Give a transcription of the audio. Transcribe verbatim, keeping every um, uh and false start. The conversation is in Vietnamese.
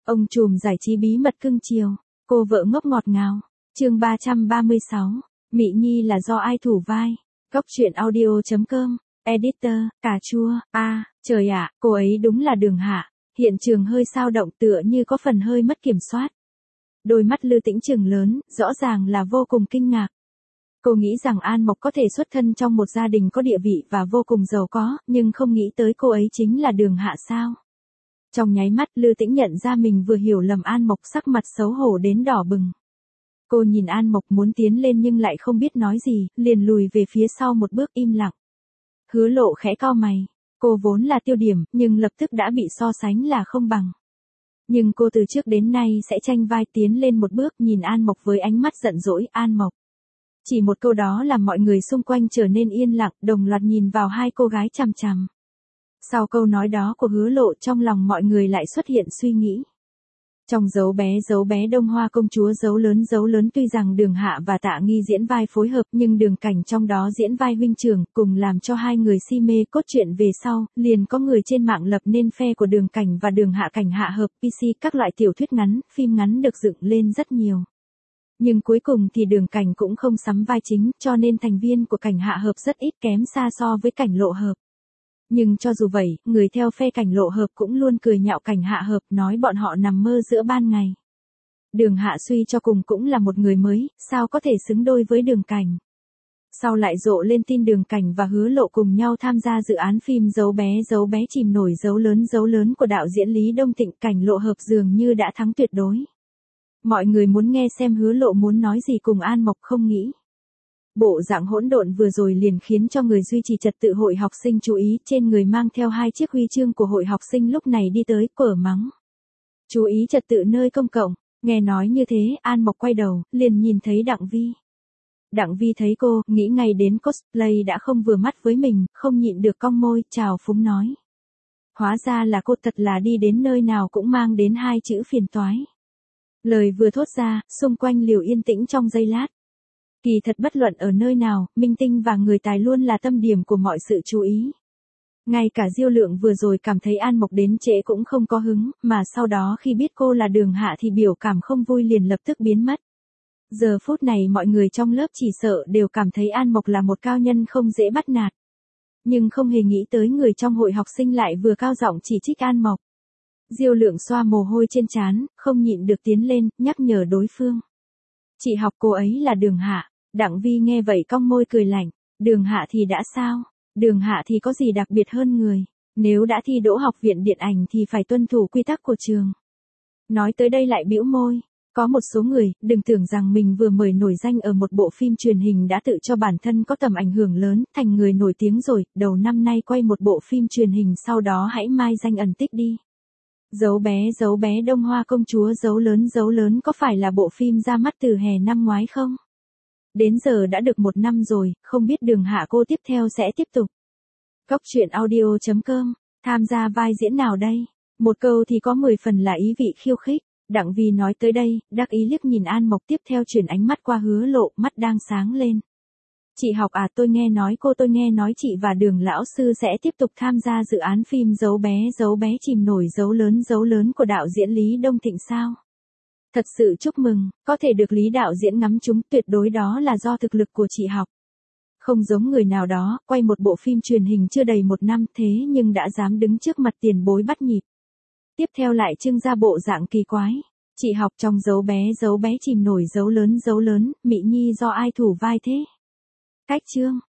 Ông trùm giải trí bí mật cưng chiều, cô vợ ngốc ngọt ngào. Chương ba trăm ba mươi sáu, Mị Nhi là do ai thủ vai? Góc truyện audio chấm com, editor, cà chua, a, à, trời ạ, cô ấy đúng là Đường Hạ. Hiện trường hơi sao động tựa như có phần hơi mất kiểm soát. Đôi mắt Lư Tĩnh trừng lớn, rõ ràng là vô cùng kinh ngạc. Cô nghĩ rằng An Mộc có thể xuất thân trong một gia đình có địa vị và vô cùng giàu có, nhưng không nghĩ tới cô ấy chính là Đường Hạ sao. Trong nháy mắt Lư Tĩnh nhận ra mình vừa hiểu lầm An Mộc, sắc mặt xấu hổ đến đỏ bừng. Cô nhìn An Mộc muốn tiến lên nhưng lại không biết nói gì, liền lùi về phía sau một bước im lặng. Hứa Lộ khẽ cau mày, cô vốn là tiêu điểm, nhưng lập tức đã bị so sánh là không bằng. Nhưng cô từ trước đến nay sẽ tranh vai tiến lên một bước, nhìn An Mộc với ánh mắt giận dỗi. An Mộc. Chỉ một câu đó làm mọi người xung quanh trở nên yên lặng, đồng loạt nhìn vào hai cô gái chằm chằm. Sau câu nói đó của Hứa Lộ, trong lòng mọi người lại xuất hiện suy nghĩ. Trong Dấu bé Dấu bé Đông Hoa công chúa Dấu lớn Dấu lớn tuy rằng Đường Hạ và Tạ Nghi diễn vai phối hợp, nhưng Đường Cảnh trong đó diễn vai huynh trưởng, cùng làm cho hai người si mê. Cốt truyện về sau, liền có người trên mạng lập nên phe của Đường Cảnh và Đường Hạ. Cảnh hạ hợp pê xê, các loại tiểu thuyết ngắn, phim ngắn được dựng lên rất nhiều. Nhưng cuối cùng thì Đường Cảnh cũng không sắm vai chính, cho nên thành viên của Cảnh hạ hợp rất ít, kém xa so với Cảnh lộ hợp. Nhưng cho dù vậy, người theo phe Cảnh lộ hợp cũng luôn cười nhạo Cảnh hạ hợp, nói bọn họ nằm mơ giữa ban ngày. Đường Hạ suy cho cùng cũng là một người mới, sao có thể xứng đôi với Đường Cảnh. Sau lại rộ lên tin Đường Cảnh và Hứa Lộ cùng nhau tham gia dự án phim Dấu bé Dấu bé chìm nổi Dấu lớn Dấu lớn của đạo diễn Lý Đông Thịnh. Cảnh lộ hợp dường như đã thắng tuyệt đối. Mọi người muốn nghe xem Hứa Lộ muốn nói gì cùng An Mộc, không nghĩ. Bộ dạng hỗn độn vừa rồi liền khiến cho người duy trì trật tự hội học sinh chú ý, trên người mang theo hai chiếc huy chương của hội học sinh lúc này đi tới, cở mắng. Chú ý trật tự nơi công cộng. Nghe nói như thế, An Mộc quay đầu, liền nhìn thấy Đặng Vi. Đặng Vi thấy cô, nghĩ ngay đến cosplay đã không vừa mắt với mình, không nhịn được cong môi, chào phúng nói. Hóa ra là cô, thật là đi đến nơi nào cũng mang đến hai chữ phiền toái. Lời vừa thốt ra, xung quanh liều yên tĩnh trong giây lát. Kỳ thật bất luận ở nơi nào, minh tinh và người tài luôn là tâm điểm của mọi sự chú ý. Ngay cả Diêu Lượng vừa rồi cảm thấy An Mộc đến trễ cũng không có hứng, mà sau đó khi biết cô là Đường Hạ thì biểu cảm không vui liền lập tức biến mất. Giờ phút này mọi người trong lớp chỉ sợ đều cảm thấy An Mộc là một cao nhân không dễ bắt nạt. Nhưng không hề nghĩ tới người trong hội học sinh lại vừa cao giọng chỉ trích An Mộc. Diêu Lượng xoa mồ hôi trên trán, không nhịn được tiến lên, nhắc nhở đối phương. Chị học cô ấy là Đường Hạ. Đặng Vi nghe vậy cong môi cười lạnh. Đường Hạ thì đã sao? Đường Hạ thì có gì đặc biệt hơn người? Nếu đã thi đỗ học viện điện ảnh thì phải tuân thủ quy tắc của trường. Nói tới đây lại bĩu môi. Có một số người, đừng tưởng rằng mình vừa mới nổi danh ở một bộ phim truyền hình đã tự cho bản thân có tầm ảnh hưởng lớn, thành người nổi tiếng rồi, đầu năm nay quay một bộ phim truyền hình sau đó hãy mai danh ẩn tích đi. Dấu bé Dấu bé Đông Hoa công chúa Dấu lớn Dấu lớn có phải là bộ phim ra mắt từ hè năm ngoái không? Đến giờ đã được một năm rồi, không biết Đường Hạ cô tiếp theo sẽ tiếp tục. Góc truyện audio chấm com, tham gia vai diễn nào đây? Một câu thì có mười phần là ý vị khiêu khích. Đặng Vi nói tới đây, đắc ý liếc nhìn An Mộc, tiếp theo chuyển ánh mắt qua Hứa Lộ, mắt đang sáng lên. Chị học à, tôi nghe nói cô tôi nghe nói chị và Đường lão sư sẽ tiếp tục tham gia dự án phim Dấu bé Dấu bé chìm nổi Dấu lớn Dấu lớn của đạo diễn Lý Đông Thịnh sao? Thật sự chúc mừng, có thể được Lý đạo diễn ngắm trúng, tuyệt đối đó là do thực lực của chị học. Không giống người nào đó, quay một bộ phim truyền hình chưa đầy một năm thế nhưng đã dám đứng trước mặt tiền bối bắt nhịp. Tiếp theo lại trưng ra bộ dạng kỳ quái. Chị học trong Dấu bé Dấu bé chìm nổi Dấu lớn Dấu lớn, Mị Nhi do ai thủ vai thế? Cách chương.